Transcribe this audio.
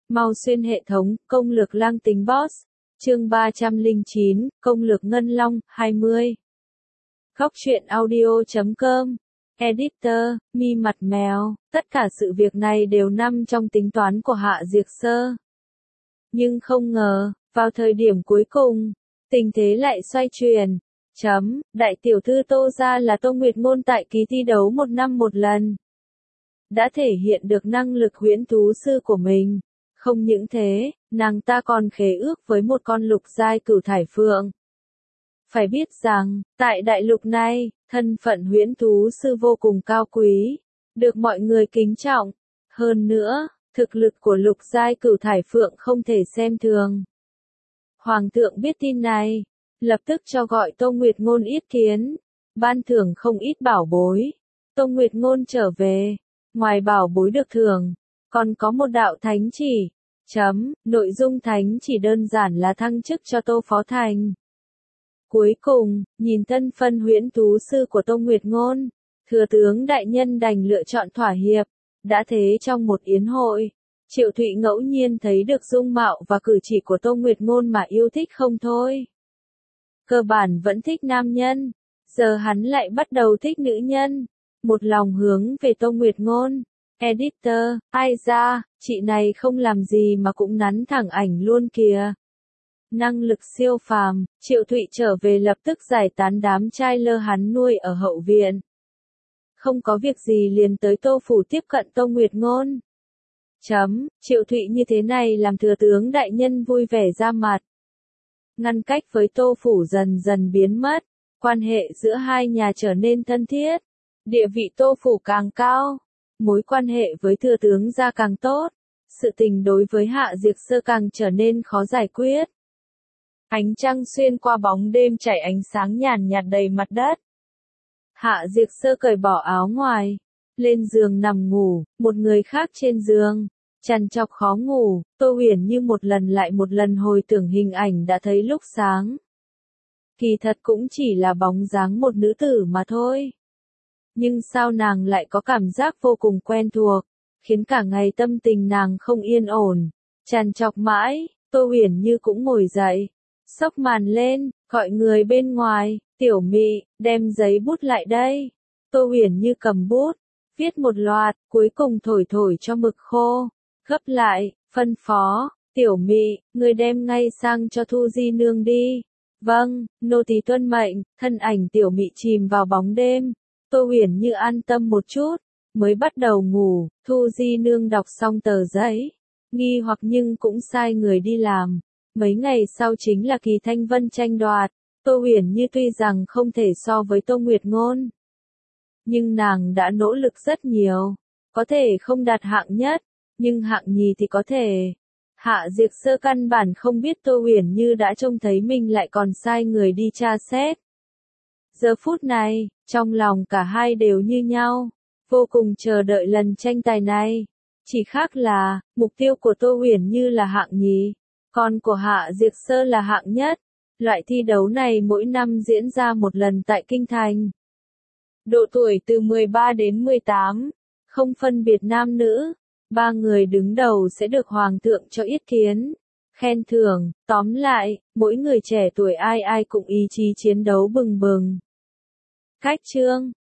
Mau xuyên hệ thống, công lược lang tính boss. Chương 309, công lược Ngân Long, 20. Góc truyện audio.com. Editor, Mi Mặt Mèo. Tất cả sự việc này đều nằm trong tính toán của Hạ Diệt Sơ. Nhưng không ngờ, vào thời điểm cuối cùng, tình thế lại xoay chuyển. Đại tiểu thư Tô gia là Tô Nguyệt Ngôn tại kỳ thi đấu 1 năm 1 lần. Đã thể hiện được năng lực huyễn thú sư của mình. Không những thế, nàng ta còn khế ước với một con lục giai cửu thải phượng. Phải biết rằng, tại đại lục này, thân phận huyễn thú sư vô cùng cao quý, được mọi người kính trọng. Hơn nữa, thực lực của lục giai cửu thải phượng không thể xem thường. Hoàng thượng biết tin này, lập tức cho gọi Tô Nguyệt Ngôn yết kiến, ban thưởng không ít bảo bối. Tô Nguyệt Ngôn trở về, ngoài bảo bối được thưởng, còn có một đạo thánh chỉ. Nội dung thánh chỉ đơn giản là thăng chức cho Tô Phó Thành. Cuối cùng, nhìn thân phân huyễn thú sư của Tô Nguyệt Ngôn, thừa tướng đại nhân đành lựa chọn thỏa hiệp. Đã thế trong một yến hội, Triệu Thụy ngẫu nhiên thấy được dung mạo và cử chỉ của Tô Nguyệt Ngôn mà yêu thích không thôi. Cơ bản vẫn thích nam nhân, giờ hắn lại bắt đầu thích nữ nhân, một lòng hướng về Tô Nguyệt Ngôn. Editor, ai ra, chị này không làm gì mà cũng nắn thẳng ảnh luôn kìa. Năng lực siêu phàm, Triệu Thụy trở về lập tức giải tán đám trai lơ hắn nuôi ở hậu viện. Không có việc gì liền tới Tô Phủ tiếp cận Tô Nguyệt Ngôn. Triệu Thụy như thế này làm thừa tướng đại nhân vui vẻ ra mặt. Ngăn cách với Tô Phủ dần dần biến mất, quan hệ giữa hai nhà trở nên thân thiết. Địa vị Tô Phủ càng cao, mối quan hệ với thừa tướng gia càng tốt, sự tình đối với Hạ Diệt Sơ càng trở nên khó giải quyết. Ánh trăng xuyên qua bóng đêm chảy ánh sáng nhàn nhạt đầy mặt đất. Hạ Diệt Sơ cởi bỏ áo ngoài, lên giường nằm ngủ, một người khác trên giường, trằn trọc khó ngủ. Tô Huyền như một lần lại một lần hồi tưởng hình ảnh đã thấy lúc sáng. Kỳ thật cũng chỉ là bóng dáng một nữ tử mà thôi. Nhưng sao nàng lại có cảm giác vô cùng quen thuộc, khiến cả ngày tâm tình nàng không yên ổn. Trằn trọc mãi, Tô Huyền như cũng ngồi dậy, xốc màn lên, gọi người bên ngoài, Tiểu Mị, đem giấy bút lại đây. Tô Huyền như cầm bút, viết một loạt, cuối cùng thổi thổi cho mực khô, gấp lại, phân phó, Tiểu Mị, người đem ngay sang cho Thu Di Nương đi. Vâng, nô tỳ tuân mệnh. Thân ảnh Tiểu Mị chìm vào bóng đêm. Tô Huyền như an tâm một chút, mới bắt đầu ngủ. Thu Di Nương đọc xong tờ giấy, nghi hoặc nhưng cũng sai người đi làm. Mấy ngày sau chính là kỳ thanh vân tranh đoạt. Tô Huyền như tuy rằng không thể so với Tô Nguyệt Ngôn, nhưng nàng đã nỗ lực rất nhiều. Có thể không đạt hạng nhất, nhưng hạng nhì thì có thể. Hạ Diệt Sơ căn bản không biết Tô Huyền như đã trông thấy mình lại còn sai người đi tra xét. Giờ phút này, trong lòng cả hai đều như nhau, vô cùng chờ đợi lần tranh tài này. Chỉ khác là, mục tiêu của Tô Huyền như là hạng nhì, còn của Hạ Diệt Sơ là hạng nhất. Loại thi đấu này mỗi năm diễn ra một lần tại Kinh Thành. Độ tuổi từ 13 đến 18, không phân biệt nam nữ. 3 người đứng đầu sẽ được Hoàng thượng cho yết kiến, khen thưởng. Tóm lại, mỗi người trẻ tuổi ai ai cũng ý chí chiến đấu bừng bừng. Cách chương